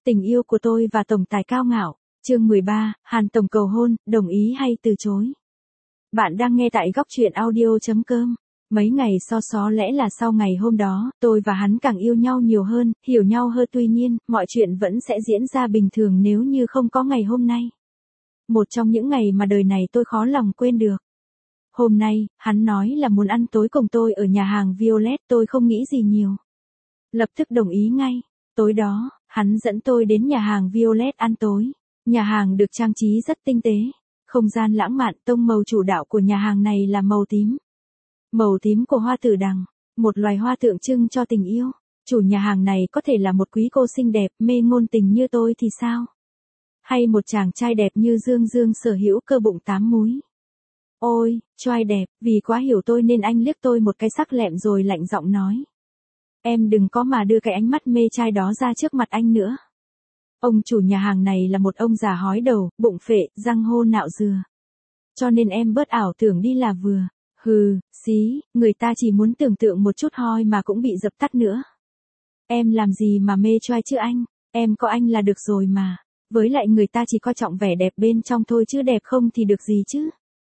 Tình yêu của tôi và tổng tài cao ngạo. Chương 13, Hàn tổng cầu hôn, đồng ý hay từ chối. Bạn đang nghe tại góc truyện audio.com. Mấy ngày so xó lẽ là sau ngày hôm đó, tôi và hắn càng yêu nhau nhiều hơn, hiểu nhau hơn, tuy nhiên, mọi chuyện vẫn sẽ diễn ra bình thường nếu như không có ngày hôm nay. Một trong những ngày mà đời này tôi khó lòng quên được. Hôm nay, hắn nói là muốn ăn tối cùng tôi ở nhà hàng Violet, tôi không nghĩ gì nhiều. Lập tức đồng ý ngay. Tối đó, hắn dẫn tôi đến nhà hàng Violet ăn tối. Nhà hàng được trang trí rất tinh tế. Không gian lãng mạn, tông màu chủ đạo của nhà hàng này là màu tím. Màu tím của hoa tử đằng, một loài hoa tượng trưng cho tình yêu. Chủ nhà hàng này có thể là một quý cô xinh đẹp, mê ngôn tình như tôi thì sao? Hay một chàng trai đẹp như Dương Dương sở hữu cơ bụng 8 múi. Ôi, trai đẹp, vì quá hiểu tôi nên anh liếc tôi một cái sắc lẹm rồi lạnh giọng nói. Em đừng có mà đưa cái ánh mắt mê trai đó ra trước mặt anh nữa. Ông chủ nhà hàng này là một ông già hói đầu, bụng phệ, răng hô nạo dừa. Cho nên em bớt ảo tưởng đi là vừa. Hừ, xí, người ta chỉ muốn tưởng tượng một chút hoi mà cũng bị dập tắt nữa. Em làm gì mà mê trai chứ anh, em có anh là được rồi mà. Với lại người ta chỉ coi trọng vẻ đẹp bên trong thôi chứ đẹp không thì được gì chứ.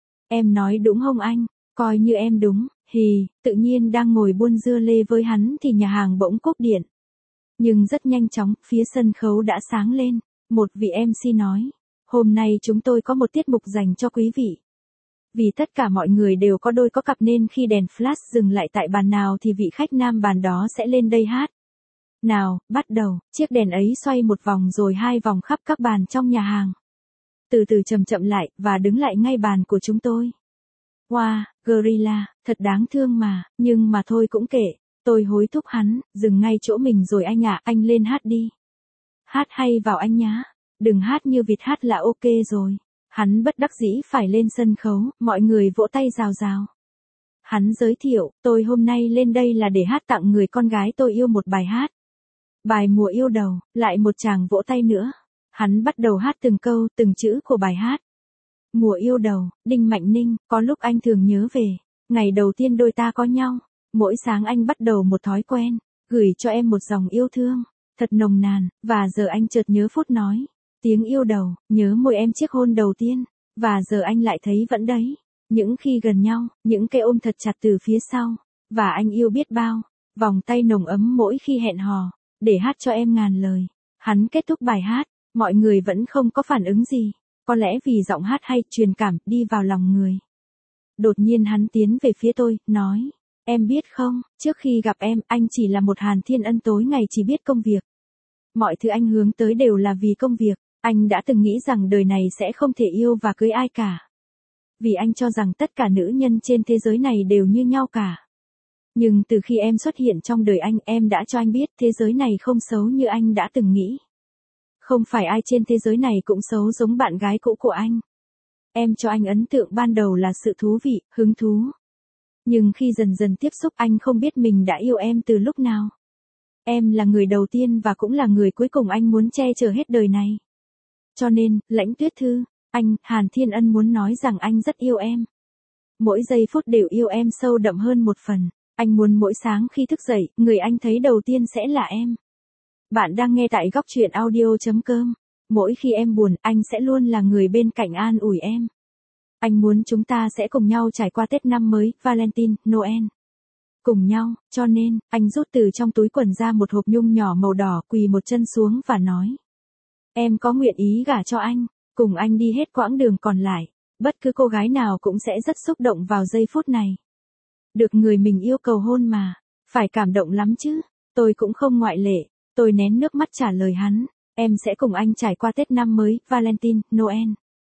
Em nói đúng không anh, coi như em đúng. Hì, tự nhiên đang ngồi buôn dưa lê với hắn thì nhà hàng bỗng cúp điện. Nhưng rất nhanh chóng, phía sân khấu đã sáng lên. Một vị MC nói, hôm nay chúng tôi có một tiết mục dành cho quý vị. Vì tất cả mọi người đều có đôi có cặp nên khi đèn flash dừng lại tại bàn nào thì vị khách nam bàn đó sẽ lên đây hát. Nào, bắt đầu, chiếc đèn ấy xoay một vòng rồi 2 vòng khắp các bàn trong nhà hàng. Từ từ chậm chậm lại, và đứng lại ngay bàn của chúng tôi. Wow, gorilla, thật đáng thương mà, nhưng mà thôi cũng kệ. Tôi hối thúc hắn, dừng ngay chỗ mình rồi anh ạ, anh lên hát đi. Hát hay vào anh nhá, đừng hát như vịt, hát là ok rồi. Hắn bất đắc dĩ phải lên sân khấu, mọi người vỗ tay rào rào. Hắn giới thiệu, tôi hôm nay lên đây là để hát tặng người con gái tôi yêu một bài hát. Bài Mùa Yêu Đầu, lại một tràng vỗ tay nữa. Hắn bắt đầu hát từng câu, từng chữ của bài hát. Mùa yêu đầu, Đinh Mạnh Ninh, có lúc anh thường nhớ về ngày đầu tiên đôi ta có nhau. Mỗi sáng anh bắt đầu một thói quen, gửi cho em một dòng yêu thương, thật nồng nàn, và giờ anh chợt nhớ phút nói. Tiếng yêu đầu, nhớ môi em chiếc hôn đầu tiên, và giờ anh lại thấy vẫn đấy. Những khi gần nhau, những cái ôm thật chặt từ phía sau, và anh yêu biết bao, vòng tay nồng ấm mỗi khi hẹn hò, để hát cho em ngàn lời. Hắn kết thúc bài hát, mọi người vẫn không có phản ứng gì, có lẽ vì giọng hát hay, truyền cảm, đi vào lòng người. Đột nhiên hắn tiến về phía tôi, nói. Em biết không, trước khi gặp em, anh chỉ là một Hàn Thiên Ân tối ngày chỉ biết công việc. Mọi thứ anh hướng tới đều là vì công việc. Anh đã từng nghĩ rằng đời này sẽ không thể yêu và cưới ai cả. Vì anh cho rằng tất cả nữ nhân trên thế giới này đều như nhau cả. Nhưng từ khi em xuất hiện trong đời anh, em đã cho anh biết thế giới này không xấu như anh đã từng nghĩ. Không phải ai trên thế giới này cũng xấu giống bạn gái cũ của anh. Em cho anh ấn tượng ban đầu là sự thú vị, hứng thú. Nhưng khi dần dần tiếp xúc anh không biết mình đã yêu em từ lúc nào. Em là người đầu tiên và cũng là người cuối cùng anh muốn che chở hết đời này. Cho nên, Lãnh Tuyết Thư, anh, Hàn Thiên Ân muốn nói rằng anh rất yêu em. Mỗi giây phút đều yêu em sâu đậm hơn một phần. Anh muốn mỗi sáng khi thức dậy, người anh thấy đầu tiên sẽ là em. Bạn đang nghe tại góc truyện audio.com. Mỗi khi em buồn, anh sẽ luôn là người bên cạnh an ủi em. Anh muốn chúng ta sẽ cùng nhau trải qua Tết năm mới, Valentine, Noel. Cùng nhau, cho nên, anh rút từ trong túi quần ra một hộp nhung nhỏ màu đỏ, quỳ một chân xuống và nói. Em có nguyện ý gả cho anh, cùng anh đi hết quãng đường còn lại. Bất cứ cô gái nào cũng sẽ rất xúc động vào giây phút này. Được người mình yêu cầu hôn mà, phải cảm động lắm chứ. Tôi cũng không ngoại lệ, tôi nén nước mắt trả lời hắn. Em sẽ cùng anh trải qua Tết năm mới, Valentine, Noel.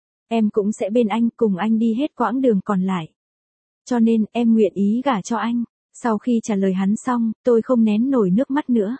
Em cũng sẽ bên anh, cùng anh đi hết quãng đường còn lại. Cho nên, em nguyện ý gả cho anh. Sau khi trả lời hắn xong, tôi không nén nổi nước mắt nữa.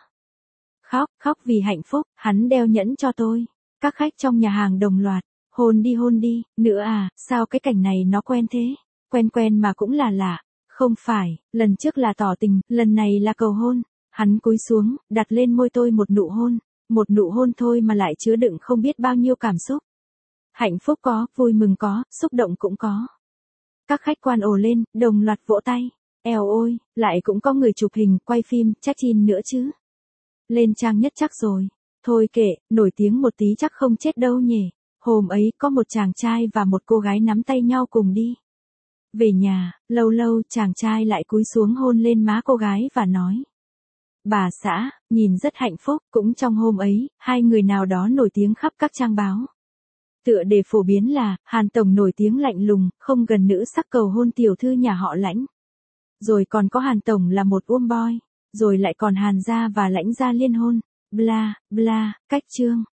Khóc vì hạnh phúc, hắn đeo nhẫn cho tôi. Các khách trong nhà hàng đồng loạt, hôn đi, nữa à, sao cái cảnh này nó quen thế? Quen mà cũng là lạ. Không phải, lần trước là tỏ tình, lần này là cầu hôn. Hắn cúi xuống, đặt lên môi tôi một nụ hôn. Một nụ hôn thôi mà lại chứa đựng không biết bao nhiêu cảm xúc. Hạnh phúc có, vui mừng có, xúc động cũng có. Các khách quan ồ lên, đồng loạt vỗ tay. Eo ôi, lại cũng có người chụp hình, quay phim, check-in nữa chứ. Lên trang nhất chắc rồi. Thôi kệ, nổi tiếng một tí chắc không chết đâu nhỉ. Hôm ấy có một chàng trai và một cô gái nắm tay nhau cùng đi. Về nhà, lâu lâu chàng trai lại cúi xuống hôn lên má cô gái và nói. Bà xã, nhìn rất hạnh phúc, cũng trong hôm ấy, hai người nào đó nổi tiếng khắp các trang báo. Tựa đề phổ biến là, Hàn Tổng nổi tiếng lạnh lùng, không gần nữ sắc cầu hôn tiểu thư nhà họ Lãnh. Rồi còn có Hàn Tổng là một boy. Rồi lại còn Hàn gia và Lãnh gia liên hôn. Bla, bla, cách chương.